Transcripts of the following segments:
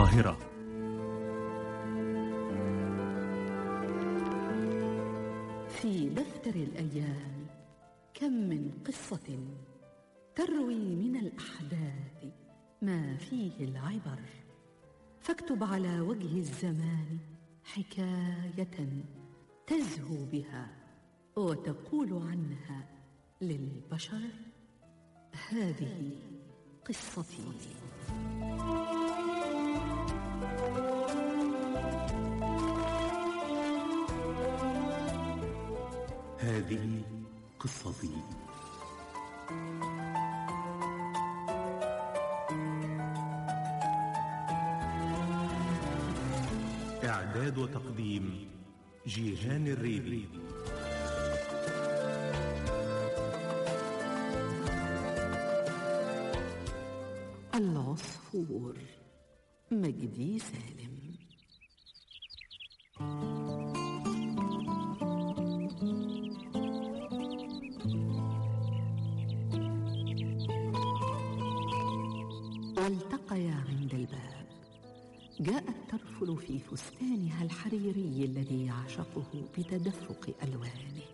القاهرة. في دفتر الأيام كم من قصة تروي من الأحداث ما فيه العبر، فاكتب على وجه الزمان حكاية تزهو بها وتقول عنها للبشر: هذه قصتي. هذه قصتي. إعداد وتقديم جيهان الريبي. العصفور، مجدي سالم. والتقيا عند الباب. جاءت ترفل في فستانها الحريري الذي يعشقه بتدفق ألوانه،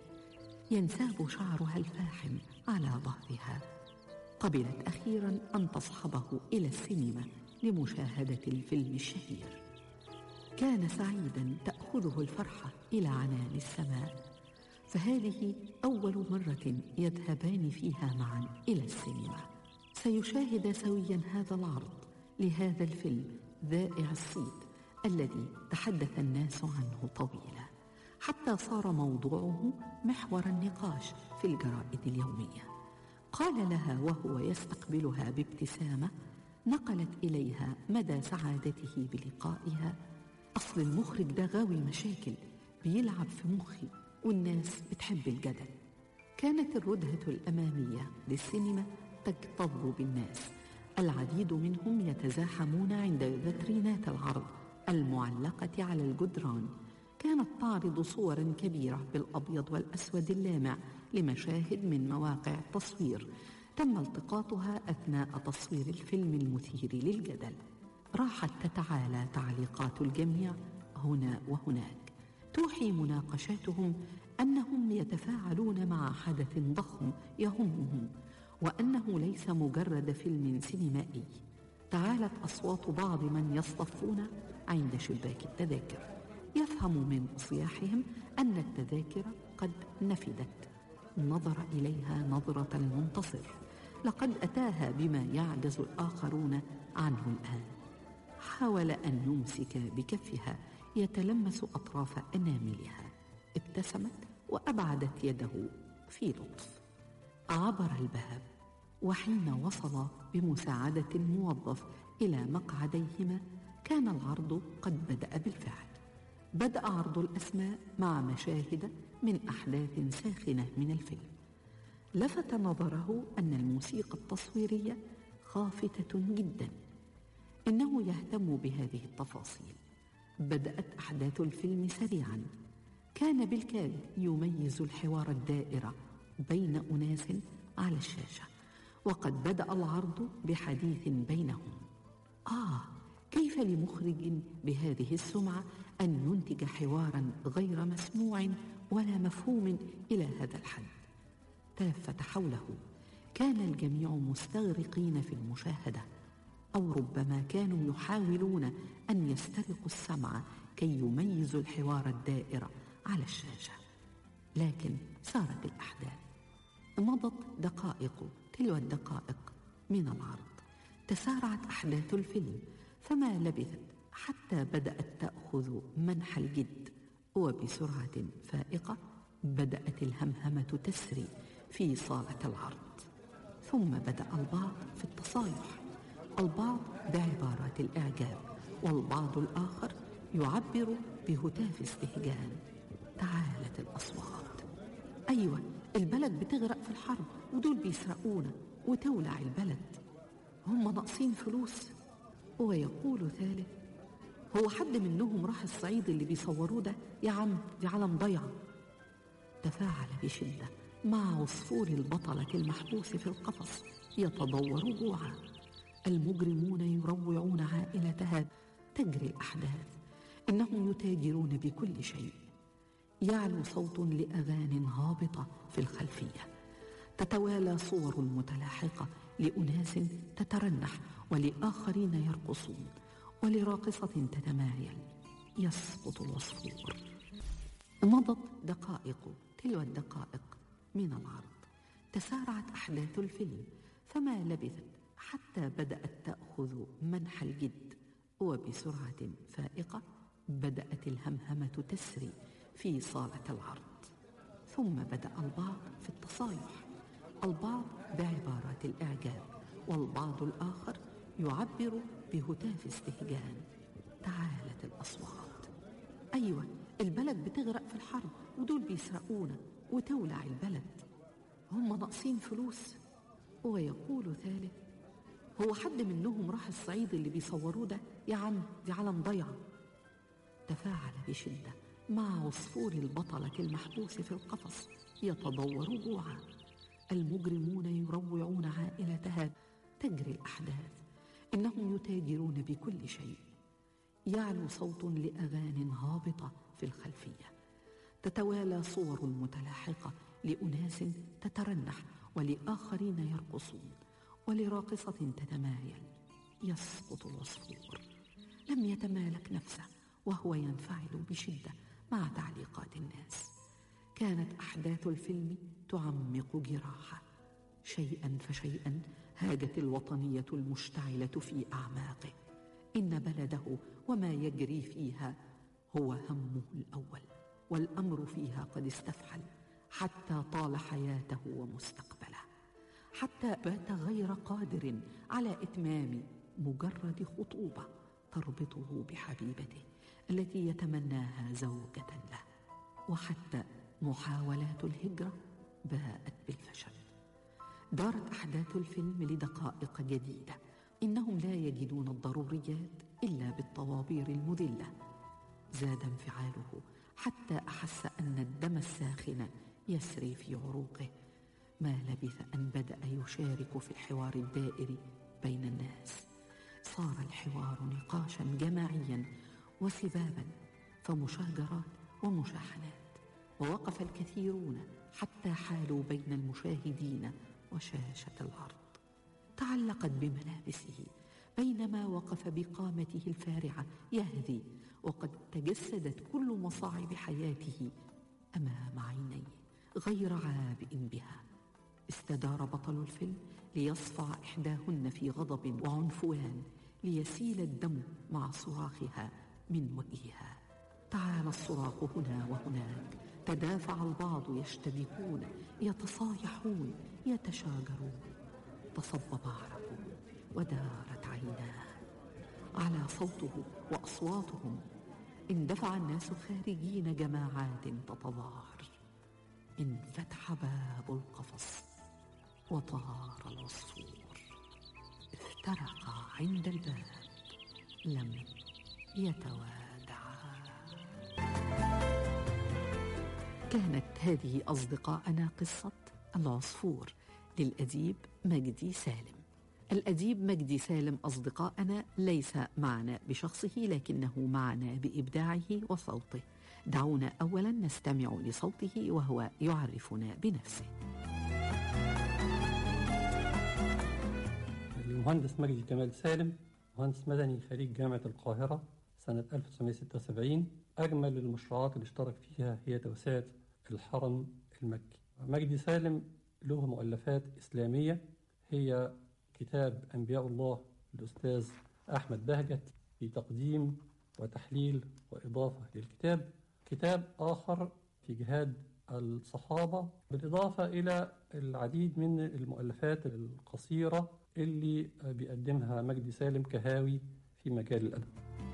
ينساب شعرها الفاحم على ظهرها. قبلت أخيراً أن تصحبه إلى السينما لمشاهدة الفيلم الشهير. كان سعيداً تأخذه الفرحة إلى عنان السماء، فهذه أول مرة يذهبان فيها معاً إلى السينما. سيشاهد سوياً هذا العرض لهذا الفيلم ذائع الصيت الذي تحدث الناس عنه طويلاً، حتى صار موضوعه محور النقاش في الجرائد اليومية. قال لها وهو يستقبلها بابتسامة نقلت إليها مدى سعادته بلقائها: أصل المخرج ده غاوي مشاكل، بيلعب في مخي والناس بتحب الجدل. كانت الردهة الأمامية للسينما تكتظ بالناس، العديد منهم يتزاحمون عند فيترينات العرض المعلقة على الجدران. كانت تعرض صوراً كبيرة بالأبيض والأسود اللامع لمشاهد من مواقع التصوير تم التقاطها أثناء تصوير الفيلم المثير للجدل. راحت تتعالى تعليقات الجميع هنا وهناك، توحي مناقشاتهم أنهم يتفاعلون مع حدث ضخم يهمهم، وأنه ليس مجرد فيلم سينمائي. تعالت أصوات بعض من يصطفون عند شباك التذاكر، يفهم من صياحهم أن التذاكر قد نفدت. نظر إليها نظرة المنتصر، لقد أتاها بما يعجز الآخرون عنه الآن. حاول أن يمسك بكفها يتلمس أطراف أناملها، ابتسمت وأبعدت يده في لطف. عبر الباب، وحين وصل بمساعدة الموظف إلى مقعديهما كان العرض قد بدأ بالفعل. بدأ عرض الأسماء مع مشاهد من أحداث ساخنة من الفيلم. لفت نظره أن الموسيقى التصويرية خافتة جدا، إنه يهتم بهذه التفاصيل. بدأت أحداث الفيلم سريعا، كان بالكاد يميز الحوار الدائر بين أناس على الشاشة، وقد بدأ العرض بحديث بينهم. كيف لمخرج بهذه السمعة أن ينتج حوارا غير مسموع ولا مفهوم إلى هذا الحد؟ تلفت حوله، كان الجميع مستغرقين في المشاهدة، أو ربما كانوا يحاولون أن يسترقوا السمع كي يميزوا الحوار الدائر على الشاشة. لكن سارت الأحداث، مضت دقائق تلو الدقائق من العرض، تسارعت أحداث الفيلم، فما لبثت حتى بدأت تأخذ منحى الجد، وبسرعة فائقة بدأت الهمهمة تسري في صالة العرض. ثم بدأ البعض في التصايح، البعض بعبارات الإعجاب، والبعض الآخر يعبر بهتاف استهجان. تعالت الأصوات: أيوة، البلد بتغرق في الحرب، ودول بيسرقونا وتولع البلد، هم ناقصين فلوس. ويقول ثالث: هو حد منهم راح الصعيد اللي بيصوروه ده؟ يا عم دي علم ضيعة. تفاعل بشدة مع عصفور البطلة المحبوس في القفص يتضور جوعا. المجرمون يروعون عائلتها تجري الأحداث، إنهم يتاجرون بكل شيء. يعلو صوت لأغاني هابطة في الخلفية، تتوالى صور متلاحقة لأناس تترنح ولآخرين يرقصون، ولراقصة تتمايل يسقط العصفور. مضت دقائق تلو الدقائق من العرض، تسارعت أحداث الفيلم، فما لبثت حتى بدأت تأخذ منحى الجد، وبسرعة فائقة بدأت الهمهمة تسري في صالة العرض. ثم بدأ البعض في التصايح، البعض بعبارات الإعجاب، والبعض الآخر يعبر بهتاف استهجان. تعالت الأصوات: أيوة، البلد بتغرق في الحرب، ودول بيسرقونا وتولع البلد، هم ناقصين فلوس. ويقول ثالث: هو حد منهم راح الصعيد اللي بيصوروه ده؟ يا عم دي علم ضيعة. تفاعل بشدة مع عصفور البطلة المحبوس في القفص يتضور جوعا. المجرمون يروعون عائلتها. تجري الأحداث، إنهم يتاجرون بكل شيء. يعلو صوت لأغاني هابطة في الخلفية، تتوالى صور متلاحقة لأناس تترنح ولآخرين يرقصون، ولراقصة تتمايل يسقط العصفور. لم يتمالك نفسه وهو ينفعل بشدة مع تعليقات الناس. كانت أحداث الفيلم تعمق جراحه. شيئا فشيئا هاجت الوطنية المشتعلة في أعماقه. إن بلده وما يجري فيها هو همه الأول، والأمر فيها قد استفحل، حتى طال حياته ومستقبله، حتى بات غير قادر على إتمام مجرد خطوبة تربطه بحبيبته التي يتمناها زوجة له. وحتى محاولات الهجرة باءت بالفشل. دارت أحداث الفيلم لدقائق جديدة. إنهم لا يجدون الضروريات إلا بالطوابير المذلة. زاد انفعاله حتى أحس أن الدم الساخن يسري في عروقه. ما لبث أن بدأ يشارك في الحوار الدائري بين الناس. صار الحوار نقاشا جماعيا وسبابا، فمشاجرات ومشاحنات. ووقف الكثيرون حتى حالوا بين المشاهدين وشاشة العرض. تعلقت بملابسه بينما وقف بقامته الفارعة يهذي، وقد تجسدت كل مصاعب حياته أمام عينيه غير عابئ بها. استدار بطل الفيلم ليصفع إحداهن في غضب وعنفوان، ليسيل الدم مع صراخها من وجهها. تعالى الصراخ هنا وهناك، تدافع البعض يشتبكون، يتصايحون، يتشاجرون. تصبب عرقه ودارت عيناه. على صوته وأصواتهم. اندفع الناس خارجين جماعات تتظاهر. انفتح باب القفص وطار العصفور. افترقا عند الباب، لم يتوادعا. كانت هذه أصدقائنا قصة العصفور للأديب مجدي سالم. الأديب مجدي سالم أصدقائنا ليس معنا بشخصه، لكنه معنا بإبداعه وصوته. دعونا أولا نستمع لصوته وهو يعرفنا بنفسه. المهندس مجدي كمال سالم، مهندس مدني خريج جامعة القاهرة سنة 1976. أجمل المشروعات اللي اشترك فيها هي توسعة الحرم المكي. مجدي سالم له مؤلفات إسلامية، هي كتاب أنبياء الله للأستاذ أحمد بهجت في تقديم وتحليل وإضافة للكتاب. كتاب آخر في جهاد الصحابة، بالإضافة إلى العديد من المؤلفات القصيرة اللي بيقدمها مجدي سالم كهاوي في مجال الأدب.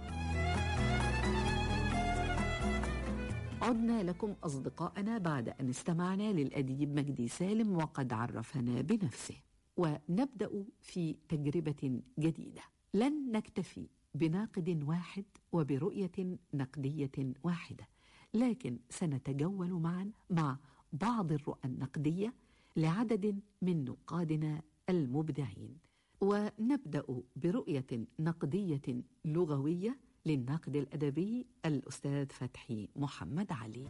عدنا لكم أصدقائنا بعد أن استمعنا للأديب مجدي سالم وقد عرفنا بنفسه، ونبدأ في تجربة جديدة. لن نكتفي بناقد واحد وبرؤية نقدية واحدة، لكن سنتجول معا مع بعض الرؤى النقدية لعدد من نقادنا المبدعين. ونبدأ برؤية نقدية لغوية للناقد الأدبي الأستاذ فتحي محمد علي.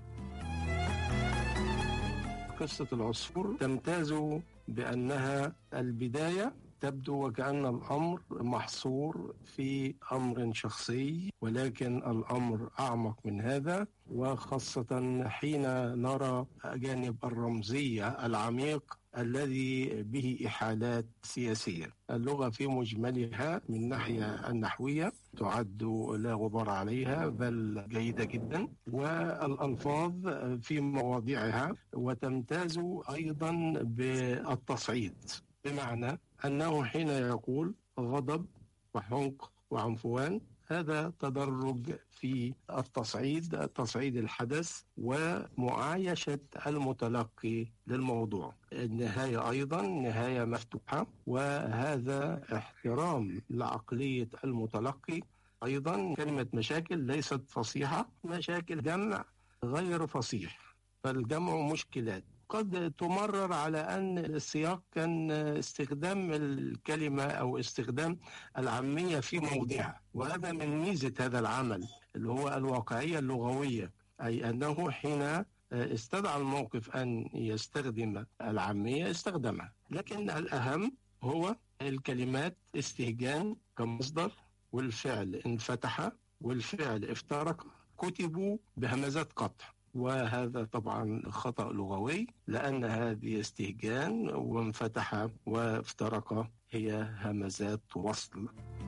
قصة العصفور تمتاز بأنها البداية تبدو وكأن الأمر محصور في أمر شخصي، ولكن الأمر أعمق من هذا، وخاصة حين نرى جانب الرمزية العميق الذي به إحالات سياسية. اللغة في مجملها من الناحية النحوية تعد لا غبار عليها، بل جيدة جدا، والألفاظ في مواضعها، وتمتاز أيضا بالتصعيد، بمعنى أنه حين يقول غضب وحنق وعنفوان، هذا تدرج في تصعيد الحدث ومعايشة المتلقي للموضوع. النهاية أيضا نهاية مفتوحة، وهذا احترام لعقلية المتلقي. أيضا كلمة مشاكل ليست فصيحة، مشاكل جمع غير فصيح، فالجمع مشكلات. قد تمرر على أن السياق كان استخدام الكلمة أو استخدام العامية في موضعها، وهذا من ميزة هذا العمل اللي هو الواقعية اللغوية، أي أنه حين استدعى الموقف أن يستخدم العامية استخدمها. لكن الأهم هو الكلمات استهجان كمصدر، والفعل انفتح والفعل افترق كتبوا بهمزات قطع، وهذا طبعا خطأ لغوي، لأن هذه استهجان، وانفتح وافترق هي همزات وصل.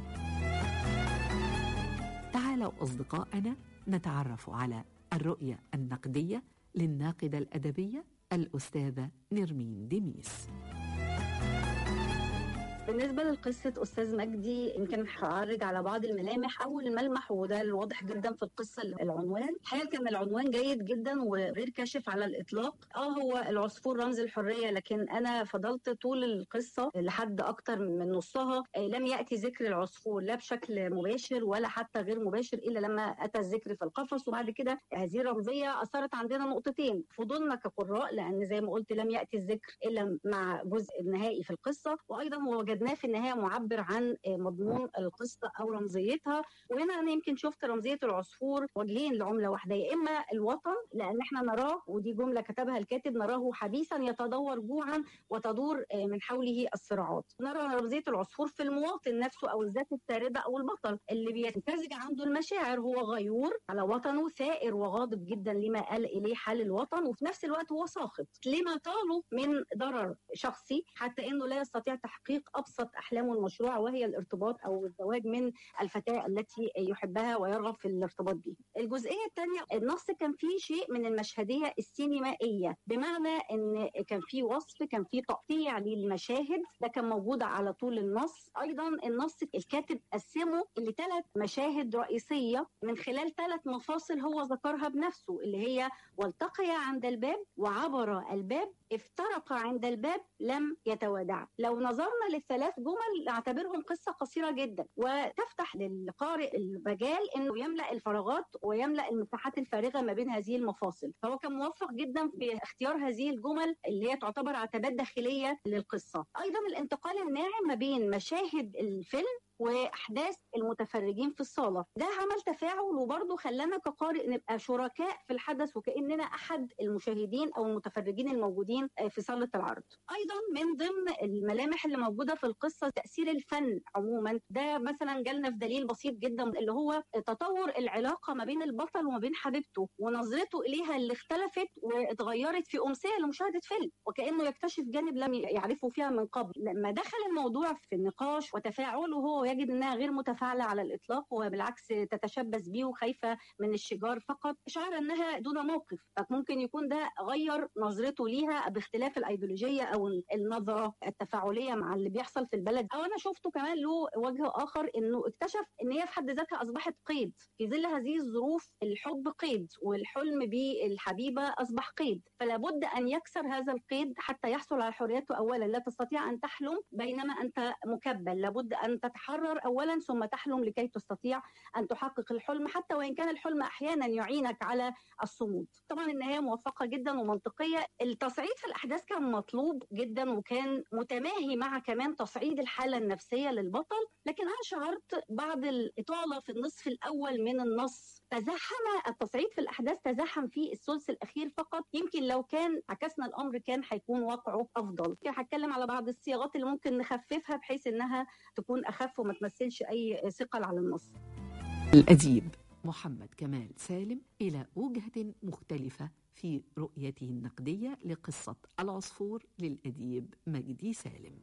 تعالوا أصدقائنا نتعرف على الرؤية النقدية للناقدة الأدبية الأستاذة نرمين ديميس. بالنسبة لقصة أستاذ مجدي، يمكن هعرج على بعض الملامح. أول ملمح وده الواضح جدا في القصة العنوان. الحقيقة كان العنوان جيد جدا وغير كاشف على الإطلاق. هو العصفور رمز الحرية، لكن أنا فضلت طول القصة لحد أكتر من نصها لم يأتي ذكر العصفور لا بشكل مباشر ولا حتى غير مباشر، إلا لما أتى الذكر في القفص. وبعد كده هذه الرمزية أثرت عندنا نقطتين فضلنا كقراء، لأن زي ما قلت لم يأتي الذكر إلا مع جزء النهائي في القصة، وأيضا وجدناه في النهاية معبر عن مضمون القصة أو رمزيتها. وهنا أنا يمكن شفت رمزية العصفور وجهين لعملة واحدة، يا إما الوطن، لأن احنا نراه، ودي جملة كتبها الكاتب، نراه حبيسا يتدور جوعا وتدور من حوله الصراعات. نرى رمزية العصفور في المواطن نفسه أو الذات الساردة أو البطل اللي بيتمتزج عنده المشاعر، هو غيور على وطنه، ثائر وغاضب جدا لما قال إليه حال الوطن، وفي نفس الوقت هو ساخط لما طاله من ضرر شخصي، حتى إنه لا يستطيع تحقيق أبسط أحلامه المشروعة، وهي الارتباط أو الزواج من الفتاة التي يحبها ويرغب في الارتباط بها. الجزئية الثانية، النص كان فيه شيء من المشهدية السينمائية، بمعنى أن كان فيه وصف، كان فيه تقطيع للمشاهد، ده كان موجود على طول النص. أيضا النص الكاتب قسمه ل3 مشاهد رئيسية من خلال 3 مفاصل هو ذكرها بنفسه، اللي هي والتقي عند الباب، وعبر الباب، افترق عند الباب، لم يتوادع. لو نظرنا ل3 جمل نعتبرهم قصة قصيرة جدا، وتفتح للقارئ المجال انه يملأ الفراغات ويملأ المساحات الفارغة ما بين هذه المفاصل. فهو كان موفق جدا في اختيار هذه الجمل اللي هي تعتبر عتبات داخلية للقصة. ايضا الانتقال الناعم ما بين مشاهد الفيلم واحداث المتفرجين في الصاله، ده عمل تفاعل وبرضه خلانا كقارئ نبقى شركاء في الحدث، وكاننا احد المشاهدين او المتفرجين الموجودين في صاله العرض. ايضا من ضمن الملامح اللي موجوده في القصه تاثير الفن عموما، ده مثلا جالنا في دليل بسيط جدا اللي هو تطور العلاقه ما بين البطل وما بين حبيبته، ونظرته اليها اللي اختلفت واتغيرت في امسيه لمشاهده فيلم، وكانه يكتشف جانب لم يعرفه فيها من قبل. لما دخل الموضوع في النقاش وتفاعله هو يجد انها غير متفاعله على الاطلاق، وبالعكس تتشبث بيه وخايفه من الشجار فقط، شعر انها دون موقف. فممكن يكون ده غير نظرته ليها باختلاف الايديولوجيه او النظره التفاعليه مع اللي بيحصل في البلد. او انا شفته كمان له وجه اخر، انه اكتشف ان هي في حد ذاتها اصبحت قيد في ظل هذه الظروف. الحب قيد، والحلم بالحبيبه اصبح قيد، فلا بد ان يكسر هذا القيد حتى يحصل على حريته. اولا لا تستطيع ان تحلم بينما انت مكبل، لابد ان تتحرك تتحرر أولا ثم تحلم لكي تستطيع أن تحقق الحلم، حتى وإن كان الحلم أحيانا يعينك على الصمود. طبعا النهاية موفقة جدا ومنطقية. التصعيد في الأحداث كان مطلوب جدا وكان متماهي مع كمان تصعيد الحالة النفسية للبطل، لكن أنا شعرت بعد الإطالة في النصف الأول من النص تزاحم التصعيد في الأحداث، تزاحم في الثلث الأخير فقط. يمكن لو كان عكسنا الأمر كان هيكون واقعه أفضل. هتكلم على بعض الصياغات اللي ممكن نخففها بحيث إنها تكون أخف وما تمثلش أي ثقل على النص. الأديب محمد كمال سالم إلى وجهة مختلفة في رؤيته النقدية لقصة العصفور للأديب مجدي سالم.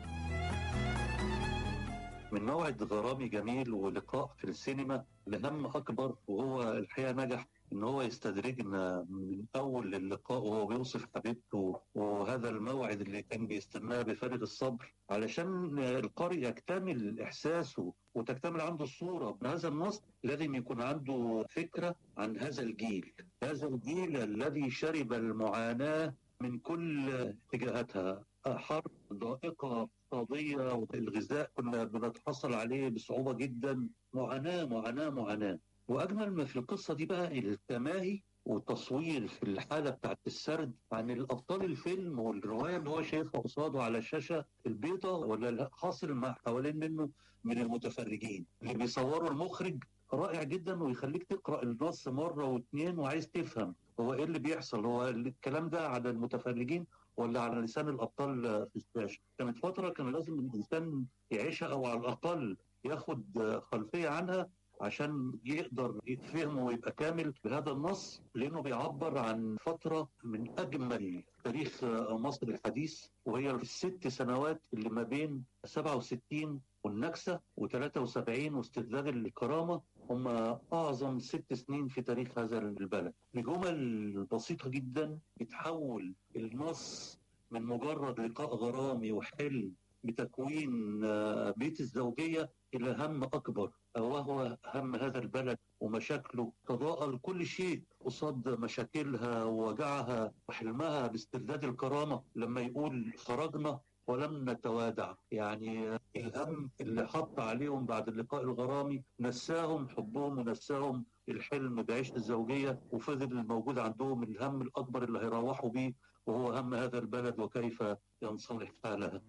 من موعد غرامي جميل ولقاء في السينما لهم أكبر، وهو الحقيقة نجح إن هو يستدرجنا من أول اللقاء وهو بيوصف حبيبته، وهذا الموعد اللي كان بيستناه بفارغ الصبر علشان القارئ يكتمل إحساسه وتكتمل عنده الصورة. من هذا النص لازم يكون عنده فكرة عن هذا الجيل الذي شرب المعاناة من كل اتجاهاتها، حرب ضائقة اقتصادية، والغذاء كنا بنتحصل عليه بصعوبة جدا، معاناة معاناة معاناة. وأجمل ما في القصة دي بقى التماهي والتصوير في الحالة بتاعت السرد عن الأبطال الفيلم والرواية اللي هو شايفها قصاده على الشاشة البيضاء ولا حاصل مع حوالين منه من المتفرجين اللي بيصوروا. المخرج رائع جدا ويخليك تقرأ النص مرة واثنين وعايز تفهم هو إيه اللي بيحصل، هو الكلام ده على المتفرجين ولا على لسان الأبطال في الشاشة. كانت فترة كان لازم الإنسان يعيشها أو على الأقل ياخد خلفية عنها عشان يقدر يفهمه ويبقى كامل بهذا النص، لأنه بيعبر عن فترة من أجمل تاريخ مصر الحديث، وهي الست سنوات اللي ما بين 67 والنكسة و73 واسترداد الكرامة، هم أعظم 6 سنين في تاريخ هذا البلد. بجمل بسيطة جدا بتحول النص من مجرد لقاء غرامي وحلم بتكوين بيت الزوجية إلى هم أكبر، وهو هم هذا البلد ومشاكله. تضاءل كل شيء قصاد مشاكلها ووجعها وحلمها باسترداد الكرامة لما يقول خرجنا ولم نتوادع. يعني الهم اللي حط عليهم بعد اللقاء الغرامي نساهم حبهم ونساهم الحلم بعيش الزوجية، وفضل الموجود عندهم الهم الأكبر اللي هيروحوا بيه، وهو هم هذا البلد وكيف ينصلح حالها.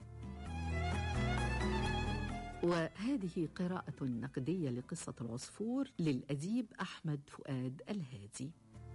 وهذه قراءة نقدية لقصة العصفور للأديب أحمد فؤاد الهادي.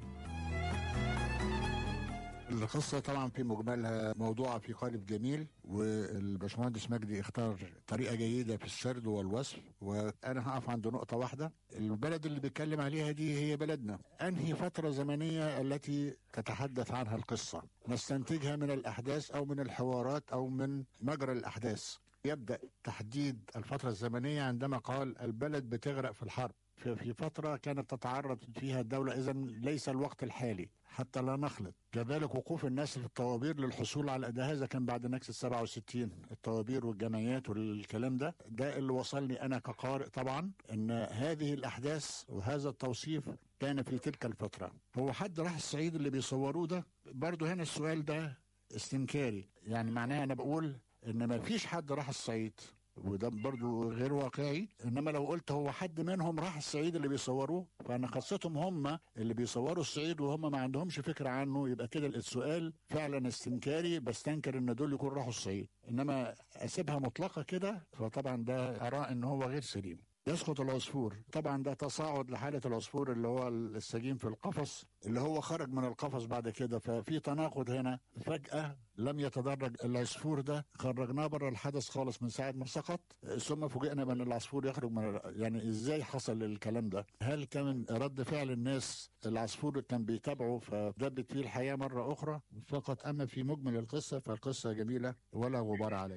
القصة طبعا في مجملها موضوعة في قالب جميل، والباشمهندس مجدي اختار طريقة جيدة في السرد والوصف. وأنا هقف عند نقطة واحدة، البلد اللي بيتكلم عليها دي هي بلدنا. أنهي فترة زمنية التي تتحدث عنها القصة نستنتجها من الأحداث أو من الحوارات أو من مجرى الأحداث. يبدأ تحديد الفترة الزمنية عندما قال البلد بتغرق في الحرب، في فترة كانت تتعرض فيها الدولة، إذن ليس الوقت الحالي حتى لا نخلط. كذلك وقوف الناس في الطوابير للحصول على ده، هذا كان بعد نكسة 67، الطوابير والجمعيات والكلام ده اللي وصلني أنا كقارئ طبعا، أن هذه الأحداث وهذا التوصيف كان في تلك الفترة. هو حد راح الصعيد اللي بيصوروه ده؟ برضو هنا السؤال ده استنكاري، يعني معناه أنا بقول إن ما فيش حد راح الصعيد، وده برضو غير واقعي. انما لو قلت هو حد منهم راح الصعيد اللي بيصوروه، فانا خاصتهم هم اللي بيصوروا الصعيد وهم ما عندهمش فكرة عنه، يبقى كده السؤال فعلا استنكاري، بستنكر ان دول يكون راحوا الصعيد. انما اسيبها مطلقة كده فطبعا ده اراء ان هو غير سليم. يسقط العصفور، طبعا ده تصاعد لحالة العصفور اللي هو السجين في القفص، اللي هو خرج من القفص بعد كده، ففي تناقض هنا. فجأة لم يتدرج العصفور ده، خرجناه بره الحدث خالص من ساعة ما سقط، ثم فوجئنا بأن العصفور يخرج من، يعني ازاي حصل الكلام ده؟ هل كان رد فعل الناس العصفور كان بيتابعه فدبت فيه الحياة مرة أخرى فقط؟ أما في مجمل القصة فالقصة جميلة ولا غبار عليه.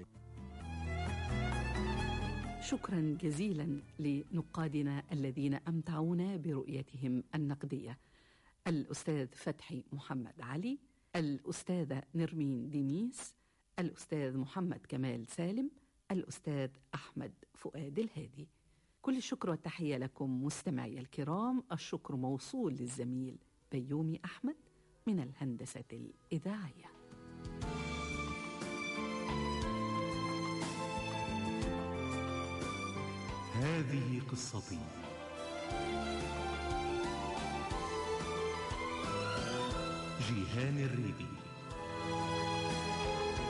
شكرا جزيلا لنقادنا الذين أمتعونا برؤيتهم النقدية: الأستاذ فتحي محمد علي، الأستاذة نرمين ديميس، الأستاذ محمد كمال سالم، الأستاذ أحمد فؤاد الهادي. كل الشكر والتحية لكم مستمعي الكرام. الشكر موصول للزميل بيومي أحمد من الهندسة الإذاعية. هذه قصتي. جيهان الريبي.